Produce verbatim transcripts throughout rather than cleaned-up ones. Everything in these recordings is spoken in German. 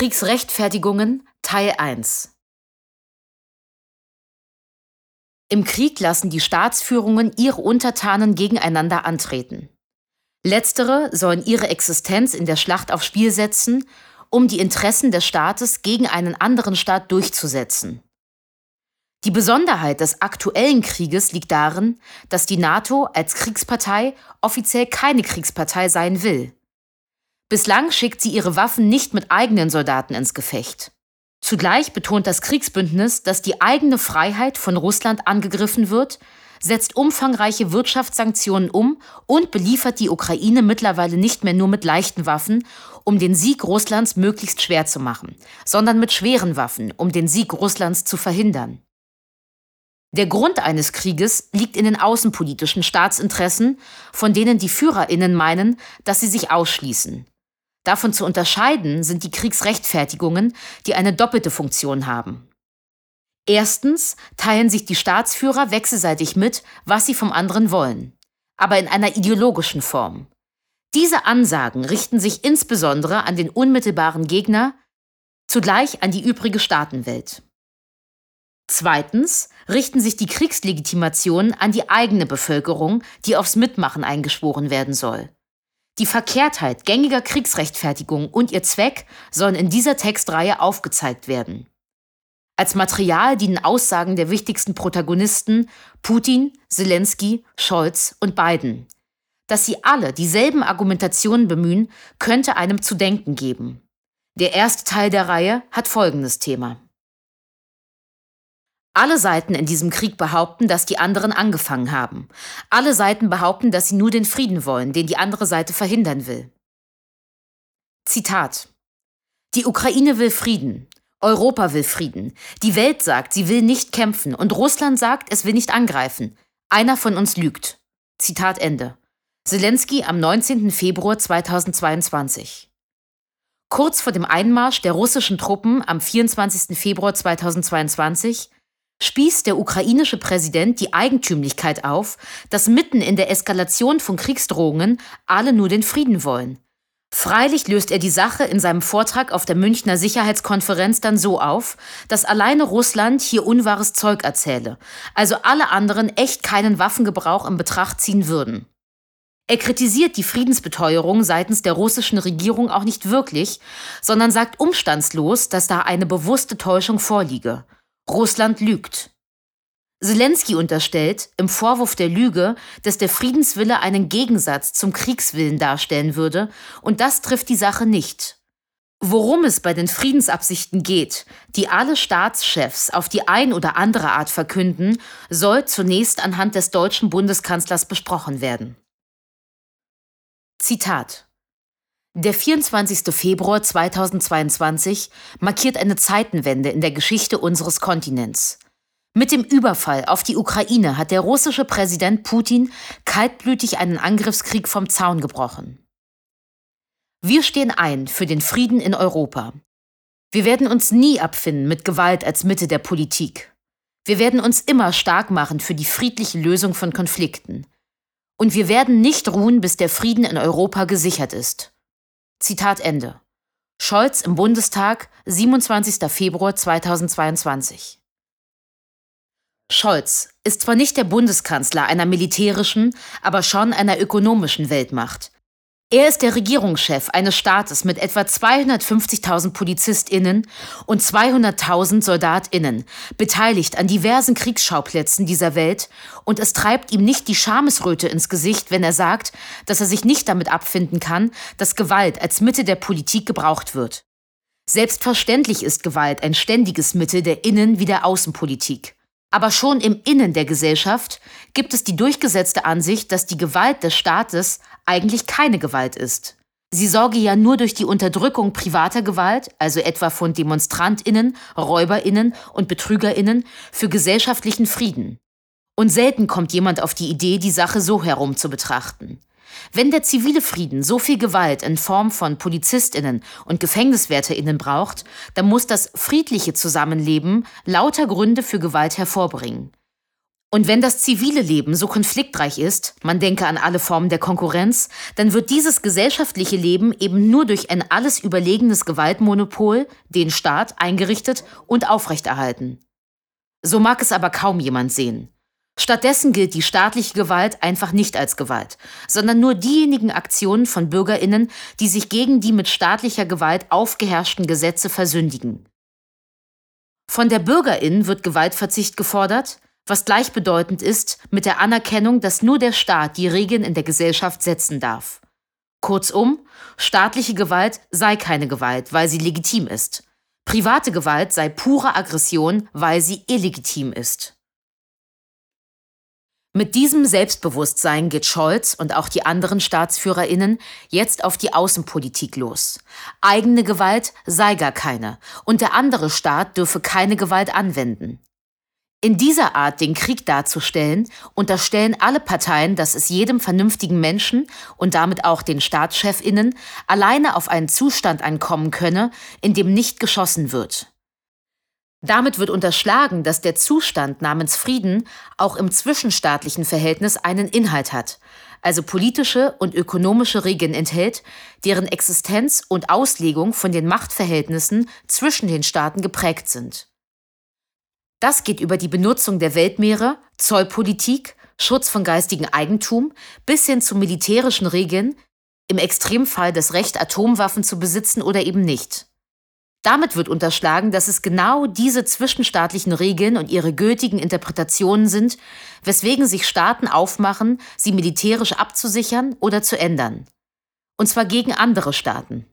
Kriegsrechtfertigungen Teil eins. Im Krieg lassen die Staatsführungen ihre Untertanen gegeneinander antreten. Letztere sollen ihre Existenz in der Schlacht aufs Spiel setzen, um die Interessen des Staates gegen einen anderen Staat durchzusetzen. Die Besonderheit des aktuellen Krieges liegt darin, dass die NATO als Kriegspartei offiziell keine Kriegspartei sein will. Bislang schickt sie ihre Waffen nicht mit eigenen Soldaten ins Gefecht. Zugleich betont das Kriegsbündnis, dass die eigene Freiheit von Russland angegriffen wird, setzt umfangreiche Wirtschaftssanktionen um und beliefert die Ukraine mittlerweile nicht mehr nur mit leichten Waffen, um den Sieg Russlands möglichst schwer zu machen, sondern mit schweren Waffen, um den Sieg Russlands zu verhindern. Der Grund eines Krieges liegt in den außenpolitischen Staatsinteressen, von denen die FührerInnen meinen, dass sie sich ausschließen. Davon zu unterscheiden sind die Kriegsrechtfertigungen, die eine doppelte Funktion haben. Erstens teilen sich die Staatsführer wechselseitig mit, was sie vom anderen wollen, aber in einer ideologischen Form. Diese Ansagen richten sich insbesondere an den unmittelbaren Gegner, zugleich an die übrige Staatenwelt. Zweitens richten sich die Kriegslegitimationen an die eigene Bevölkerung, die aufs Mitmachen eingeschworen werden soll. Die Verkehrtheit gängiger Kriegsrechtfertigung und ihr Zweck sollen in dieser Textreihe aufgezeigt werden. Als Material dienen Aussagen der wichtigsten Protagonisten Putin, Zelensky, Scholz und Biden. Dass sie alle dieselben Argumentationen bemühen, könnte einem zu denken geben. Der erste Teil der Reihe hat folgendes Thema. Alle Seiten in diesem Krieg behaupten, dass die anderen angefangen haben. Alle Seiten behaupten, dass sie nur den Frieden wollen, den die andere Seite verhindern will. Zitat: Die Ukraine will Frieden. Europa will Frieden. Die Welt sagt, sie will nicht kämpfen. Und Russland sagt, es will nicht angreifen. Einer von uns lügt. Zitat Ende. Zelensky am neunzehnten Februar zweitausendzweiundzwanzig. Kurz vor dem Einmarsch der russischen Truppen am vierundzwanzigsten Februar zweitausendzweiundzwanzig spießt der ukrainische Präsident die Eigentümlichkeit auf, dass mitten in der Eskalation von Kriegsdrohungen alle nur den Frieden wollen. Freilich löst er die Sache in seinem Vortrag auf der Münchner Sicherheitskonferenz dann so auf, dass alleine Russland hier unwahres Zeug erzähle, also alle anderen echt keinen Waffengebrauch in Betracht ziehen würden. Er kritisiert die Friedensbeteuerung seitens der russischen Regierung auch nicht wirklich, sondern sagt umstandslos, dass da eine bewusste Täuschung vorliege. Russland lügt. Zelensky unterstellt, im Vorwurf der Lüge, dass der Friedenswille einen Gegensatz zum Kriegswillen darstellen würde, und das trifft die Sache nicht. Worum es bei den Friedensabsichten geht, die alle Staatschefs auf die ein oder andere Art verkünden, soll zunächst anhand des deutschen Bundeskanzlers besprochen werden. Zitat: Der vierundzwanzigste Februar zweitausendzweiundzwanzig markiert eine Zeitenwende in der Geschichte unseres Kontinents. Mit dem Überfall auf die Ukraine hat der russische Präsident Putin kaltblütig einen Angriffskrieg vom Zaun gebrochen. Wir stehen ein für den Frieden in Europa. Wir werden uns nie abfinden mit Gewalt als Mittel der Politik. Wir werden uns immer stark machen für die friedliche Lösung von Konflikten. Und wir werden nicht ruhen, bis der Frieden in Europa gesichert ist. Zitat Ende. Scholz im Bundestag, siebenundzwanzigster Februar zweitausendzweiundzwanzig. Scholz ist zwar nicht der Bundeskanzler einer militärischen, aber schon einer ökonomischen Weltmacht. Er ist der Regierungschef eines Staates mit etwa zweihundertfünfzigtausend PolizistInnen und zweihunderttausend SoldatInnen, beteiligt an diversen Kriegsschauplätzen dieser Welt, und es treibt ihm nicht die Schamesröte ins Gesicht, wenn er sagt, dass er sich nicht damit abfinden kann, dass Gewalt als Mittel der Politik gebraucht wird. Selbstverständlich ist Gewalt ein ständiges Mittel der Innen- wie der Außenpolitik. Aber schon im Innen der Gesellschaft gibt es die durchgesetzte Ansicht, dass die Gewalt des Staates eigentlich keine Gewalt ist. Sie sorge ja nur durch die Unterdrückung privater Gewalt, also etwa von DemonstrantInnen, RäuberInnen und BetrügerInnen, für gesellschaftlichen Frieden. Und selten kommt jemand auf die Idee, die Sache so herum zu betrachten. Wenn der zivile Frieden so viel Gewalt in Form von PolizistInnen und GefängniswärterInnen braucht, dann muss das friedliche Zusammenleben lauter Gründe für Gewalt hervorbringen. Und wenn das zivile Leben so konfliktreich ist, man denke an alle Formen der Konkurrenz, dann wird dieses gesellschaftliche Leben eben nur durch ein alles überlegenes Gewaltmonopol, den Staat, eingerichtet und aufrechterhalten. So mag es aber kaum jemand sehen. Stattdessen gilt die staatliche Gewalt einfach nicht als Gewalt, sondern nur diejenigen Aktionen von BürgerInnen, die sich gegen die mit staatlicher Gewalt aufgeherrschten Gesetze versündigen. Von der BürgerIn wird Gewaltverzicht gefordert, was gleichbedeutend ist mit der Anerkennung, dass nur der Staat die Regeln in der Gesellschaft setzen darf. Kurzum, staatliche Gewalt sei keine Gewalt, weil sie legitim ist. Private Gewalt sei pure Aggression, weil sie illegitim ist. Mit diesem Selbstbewusstsein geht Scholz und auch die anderen StaatsführerInnen jetzt auf die Außenpolitik los. Eigene Gewalt sei gar keine und der andere Staat dürfe keine Gewalt anwenden. In dieser Art, den Krieg darzustellen, unterstellen alle Parteien, dass es jedem vernünftigen Menschen und damit auch den StaatschefInnen alleine auf einen Zustand ankommen könne, in dem nicht geschossen wird. Damit wird unterschlagen, dass der Zustand namens Frieden auch im zwischenstaatlichen Verhältnis einen Inhalt hat, also politische und ökonomische Regeln enthält, deren Existenz und Auslegung von den Machtverhältnissen zwischen den Staaten geprägt sind. Das geht über die Benutzung der Weltmeere, Zollpolitik, Schutz von geistigem Eigentum bis hin zu militärischen Regeln, im Extremfall das Recht, Atomwaffen zu besitzen oder eben nicht. Damit wird unterschlagen, dass es genau diese zwischenstaatlichen Regeln und ihre gültigen Interpretationen sind, weswegen sich Staaten aufmachen, sie militärisch abzusichern oder zu ändern. Und zwar gegen andere Staaten.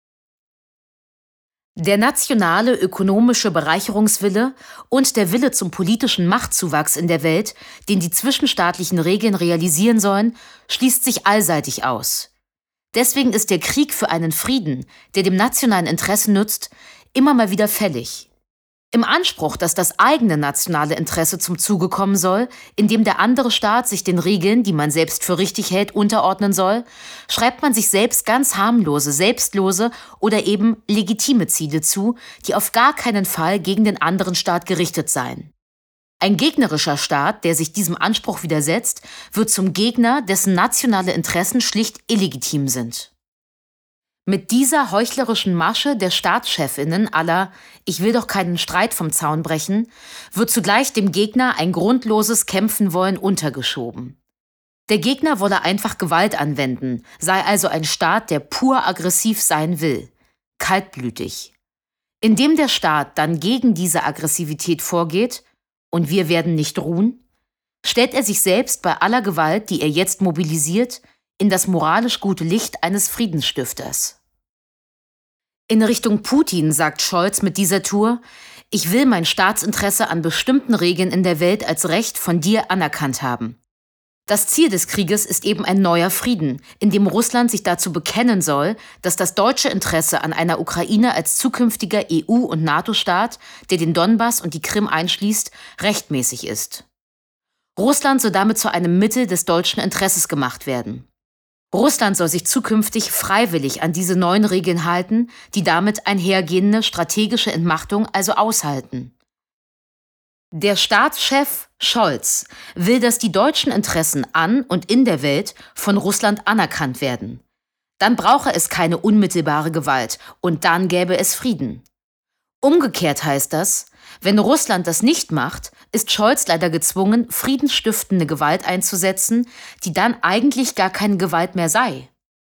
Der nationale ökonomische Bereicherungswille und der Wille zum politischen Machtzuwachs in der Welt, den die zwischenstaatlichen Regeln realisieren sollen, schließt sich allseitig aus. Deswegen ist der Krieg für einen Frieden, der dem nationalen Interesse nützt, immer mal wieder fällig. Im Anspruch, dass das eigene nationale Interesse zum Zuge kommen soll, indem der andere Staat sich den Regeln, die man selbst für richtig hält, unterordnen soll, schreibt man sich selbst ganz harmlose, selbstlose oder eben legitime Ziele zu, die auf gar keinen Fall gegen den anderen Staat gerichtet seien. Ein gegnerischer Staat, der sich diesem Anspruch widersetzt, wird zum Gegner, dessen nationale Interessen schlicht illegitim sind. Mit dieser heuchlerischen Masche der Staatschefinnen à la „Ich will doch keinen Streit vom Zaun brechen" wird zugleich dem Gegner ein grundloses Kämpfen wollen untergeschoben. Der Gegner wolle einfach Gewalt anwenden, sei also ein Staat, der pur aggressiv sein will, kaltblütig. Indem der Staat dann gegen diese Aggressivität vorgeht, und wir werden nicht ruhen, stellt er sich selbst bei aller Gewalt, die er jetzt mobilisiert, in das moralisch gute Licht eines Friedensstifters. In Richtung Putin sagt Scholz mit dieser Tour: Ich will mein Staatsinteresse an bestimmten Regeln in der Welt als Recht von dir anerkannt haben. Das Ziel des Krieges ist eben ein neuer Frieden, in dem Russland sich dazu bekennen soll, dass das deutsche Interesse an einer Ukraine als zukünftiger E U- und NATO-Staat, der den Donbass und die Krim einschließt, rechtmäßig ist. Russland soll damit zu einem Mittel des deutschen Interesses gemacht werden. Russland soll sich zukünftig freiwillig an diese neuen Regeln halten, die damit einhergehende strategische Entmachtung also aushalten. Der Staatschef Scholz will, dass die deutschen Interessen an und in der Welt von Russland anerkannt werden. Dann brauche es keine unmittelbare Gewalt und dann gäbe es Frieden. Umgekehrt heißt das, wenn Russland das nicht macht, ist Scholz leider gezwungen, friedensstiftende Gewalt einzusetzen, die dann eigentlich gar keine Gewalt mehr sei.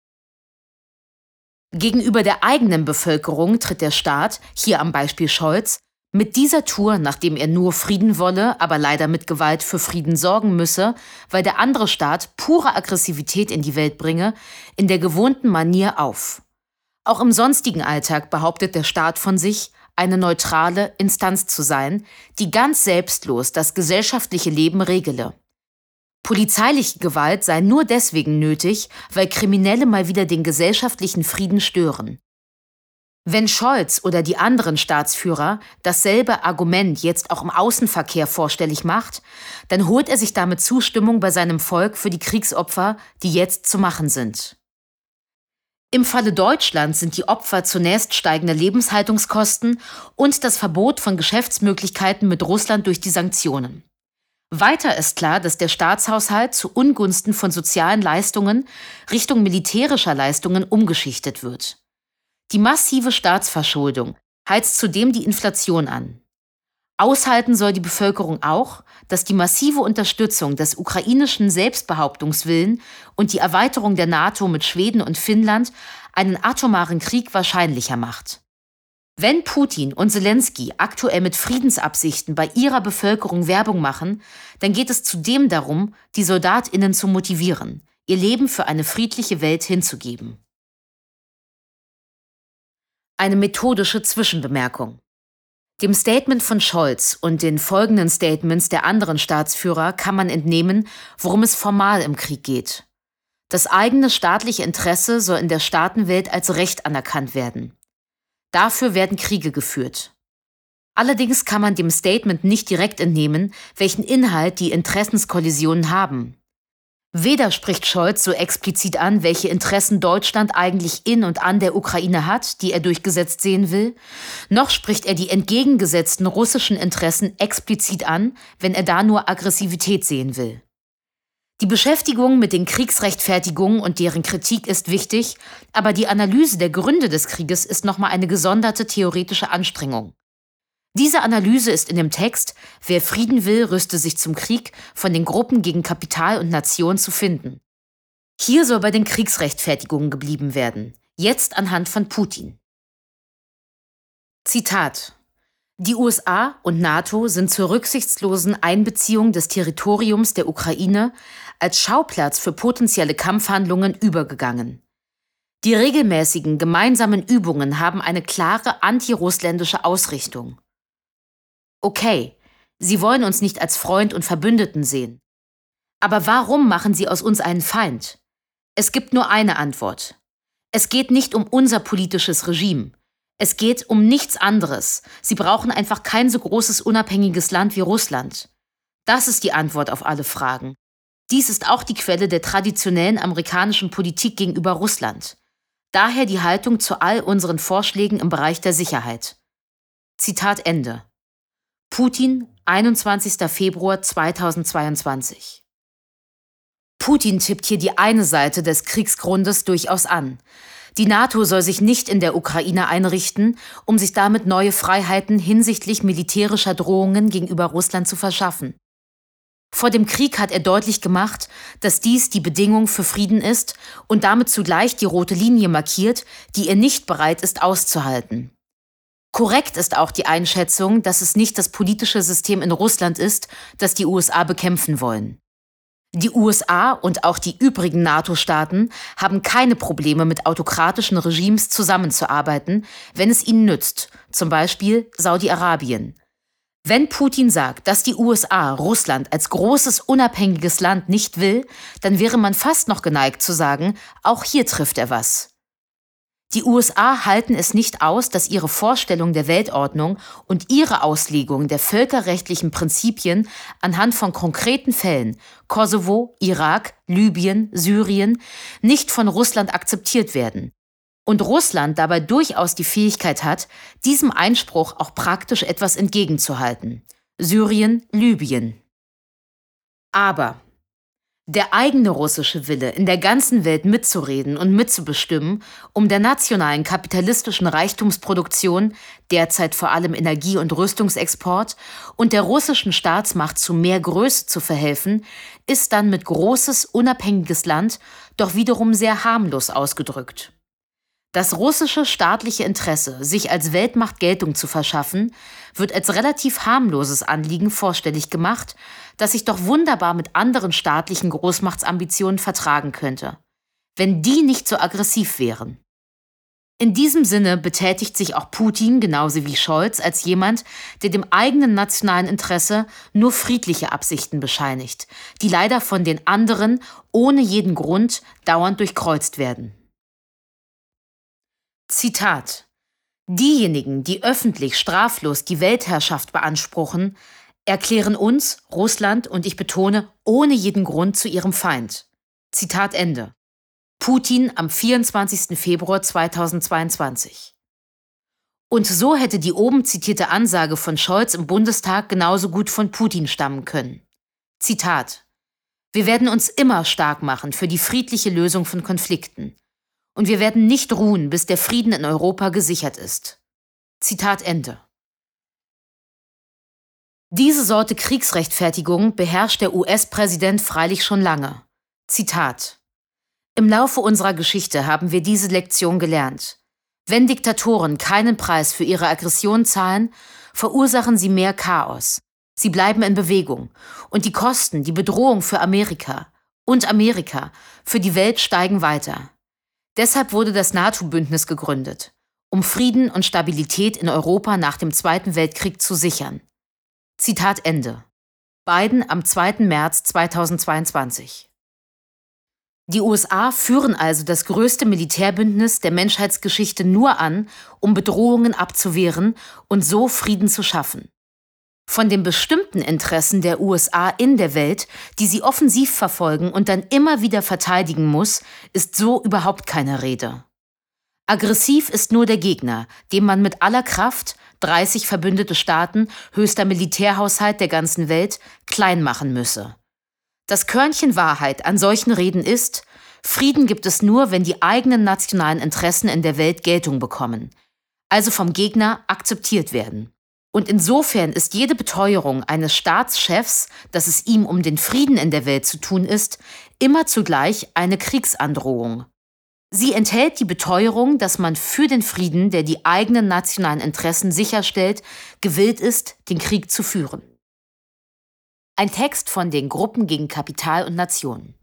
Gegenüber der eigenen Bevölkerung tritt der Staat, hier am Beispiel Scholz, mit dieser Tour, nachdem er nur Frieden wolle, aber leider mit Gewalt für Frieden sorgen müsse, weil der andere Staat pure Aggressivität in die Welt bringe, in der gewohnten Manier auf. Auch im sonstigen Alltag behauptet der Staat von sich, eine neutrale Instanz zu sein, die ganz selbstlos das gesellschaftliche Leben regele. Polizeiliche Gewalt sei nur deswegen nötig, weil Kriminelle mal wieder den gesellschaftlichen Frieden stören. Wenn Scholz oder die anderen Staatsführer dasselbe Argument jetzt auch im Außenverkehr vorstellig macht, dann holt er sich damit Zustimmung bei seinem Volk für die Kriegsopfer, die jetzt zu machen sind. Im Falle Deutschlands sind die Opfer zunächst steigende Lebenshaltungskosten und das Verbot von Geschäftsmöglichkeiten mit Russland durch die Sanktionen. Weiter ist klar, dass der Staatshaushalt zu Ungunsten von sozialen Leistungen Richtung militärischer Leistungen umgeschichtet wird. Die massive Staatsverschuldung heizt zudem die Inflation an. Aushalten soll die Bevölkerung auch, dass die massive Unterstützung des ukrainischen Selbstbehauptungswillen und die Erweiterung der NATO mit Schweden und Finnland einen atomaren Krieg wahrscheinlicher macht. Wenn Putin und Selenskyj aktuell mit Friedensabsichten bei ihrer Bevölkerung Werbung machen, dann geht es zudem darum, die SoldatInnen zu motivieren, ihr Leben für eine friedliche Welt hinzugeben. Eine methodische Zwischenbemerkung. Dem Statement von Scholz und den folgenden Statements der anderen Staatsführer kann man entnehmen, worum es formal im Krieg geht. Das eigene staatliche Interesse soll in der Staatenwelt als Recht anerkannt werden. Dafür werden Kriege geführt. Allerdings kann man dem Statement nicht direkt entnehmen, welchen Inhalt die Interessenskollisionen haben. Weder spricht Scholz so explizit an, welche Interessen Deutschland eigentlich in und an der Ukraine hat, die er durchgesetzt sehen will, noch spricht er die entgegengesetzten russischen Interessen explizit an, wenn er da nur Aggressivität sehen will. Die Beschäftigung mit den Kriegsrechtfertigungen und deren Kritik ist wichtig, aber die Analyse der Gründe des Krieges ist nochmal eine gesonderte theoretische Anstrengung. Diese Analyse ist in dem Text „Wer Frieden will, rüste sich zum Krieg“ von den Gruppen gegen Kapital und Nation zu finden. Hier soll bei den Kriegsrechtfertigungen geblieben werden, jetzt anhand von Putin. Zitat: Die U S A und NATO sind zur rücksichtslosen Einbeziehung des Territoriums der Ukraine als Schauplatz für potenzielle Kampfhandlungen übergegangen. Die regelmäßigen gemeinsamen Übungen haben eine klare antirussländische Ausrichtung. Okay, sie wollen uns nicht als Freund und Verbündeten sehen. Aber warum machen sie aus uns einen Feind? Es gibt nur eine Antwort. Es geht nicht um unser politisches Regime. Es geht um nichts anderes. Sie brauchen einfach kein so großes unabhängiges Land wie Russland. Das ist die Antwort auf alle Fragen. Dies ist auch die Quelle der traditionellen amerikanischen Politik gegenüber Russland. Daher die Haltung zu all unseren Vorschlägen im Bereich der Sicherheit. Zitat Ende. Putin, einundzwanzigster Februar zweitausendzweiundzwanzig. Putin tippt hier die eine Seite des Kriegsgrundes durchaus an. Die NATO soll sich nicht in der Ukraine einrichten, um sich damit neue Freiheiten hinsichtlich militärischer Drohungen gegenüber Russland zu verschaffen. Vor dem Krieg hat er deutlich gemacht, dass dies die Bedingung für Frieden ist und damit zugleich die rote Linie markiert, die er nicht bereit ist auszuhalten. Korrekt ist auch die Einschätzung, dass es nicht das politische System in Russland ist, das die U S A bekämpfen wollen. Die U S A und auch die übrigen NATO-Staaten haben keine Probleme mit autokratischen Regimes zusammenzuarbeiten, wenn es ihnen nützt, zum Beispiel Saudi-Arabien. Wenn Putin sagt, dass die U S A Russland als großes, unabhängiges Land nicht will, dann wäre man fast noch geneigt zu sagen, auch hier trifft er was. Die U S A halten es nicht aus, dass ihre Vorstellung der Weltordnung und ihre Auslegung der völkerrechtlichen Prinzipien anhand von konkreten Fällen Kosovo, Irak, Libyen, Syrien nicht von Russland akzeptiert werden. Und Russland dabei durchaus die Fähigkeit hat, diesem Einspruch auch praktisch etwas entgegenzuhalten. Syrien, Libyen. Aber der eigene russische Wille, in der ganzen Welt mitzureden und mitzubestimmen, um der nationalen kapitalistischen Reichtumsproduktion, derzeit vor allem Energie- und Rüstungsexport, und der russischen Staatsmacht zu mehr Größe zu verhelfen, ist dann mit großes, unabhängiges Land doch wiederum sehr harmlos ausgedrückt. Das russische staatliche Interesse, sich als Weltmacht Geltung zu verschaffen, wird als relativ harmloses Anliegen vorstellig gemacht, das sich doch wunderbar mit anderen staatlichen Großmachtsambitionen vertragen könnte, wenn die nicht so aggressiv wären. In diesem Sinne betätigt sich auch Putin genauso wie Scholz als jemand, der dem eigenen nationalen Interesse nur friedliche Absichten bescheinigt, die leider von den anderen ohne jeden Grund dauernd durchkreuzt werden. Zitat: Diejenigen, die öffentlich straflos die Weltherrschaft beanspruchen, erklären uns, Russland, und ich betone, ohne jeden Grund zu ihrem Feind. Zitat Ende. Putin am vierundzwanzigsten Februar zweitausendzweiundzwanzig. Und so hätte die oben zitierte Ansage von Scholz im Bundestag genauso gut von Putin stammen können. Zitat: Wir werden uns immer stark machen für die friedliche Lösung von Konflikten. Und wir werden nicht ruhen, bis der Frieden in Europa gesichert ist. Zitat Ende. Diese Sorte Kriegsrechtfertigung beherrscht der U S-Präsident freilich schon lange. Zitat: Im Laufe unserer Geschichte haben wir diese Lektion gelernt. Wenn Diktatoren keinen Preis für ihre Aggression zahlen, verursachen sie mehr Chaos. Sie bleiben in Bewegung und die Kosten, die Bedrohung für Amerika und Amerika für die Welt steigen weiter. Deshalb wurde das NATO-Bündnis gegründet, um Frieden und Stabilität in Europa nach dem Zweiten Weltkrieg zu sichern. Zitat Ende. Biden am zweiten März zweitausendzweiundzwanzig. Die U S A führen also das größte Militärbündnis der Menschheitsgeschichte nur an, um Bedrohungen abzuwehren und so Frieden zu schaffen. Von den bestimmten Interessen der U S A in der Welt, die sie offensiv verfolgen und dann immer wieder verteidigen muss, ist so überhaupt keine Rede. Aggressiv ist nur der Gegner, dem man mit aller Kraft, dreißig verbündete Staaten, höchster Militärhaushalt der ganzen Welt, klein machen müsse. Das Körnchen Wahrheit an solchen Reden ist: Frieden gibt es nur, wenn die eigenen nationalen Interessen in der Welt Geltung bekommen, also vom Gegner akzeptiert werden. Und insofern ist jede Beteuerung eines Staatschefs, dass es ihm um den Frieden in der Welt zu tun ist, immer zugleich eine Kriegsandrohung. Sie enthält die Beteuerung, dass man für den Frieden, der die eigenen nationalen Interessen sicherstellt, gewillt ist, den Krieg zu führen. Ein Text von den Gruppen gegen Kapital und Nation.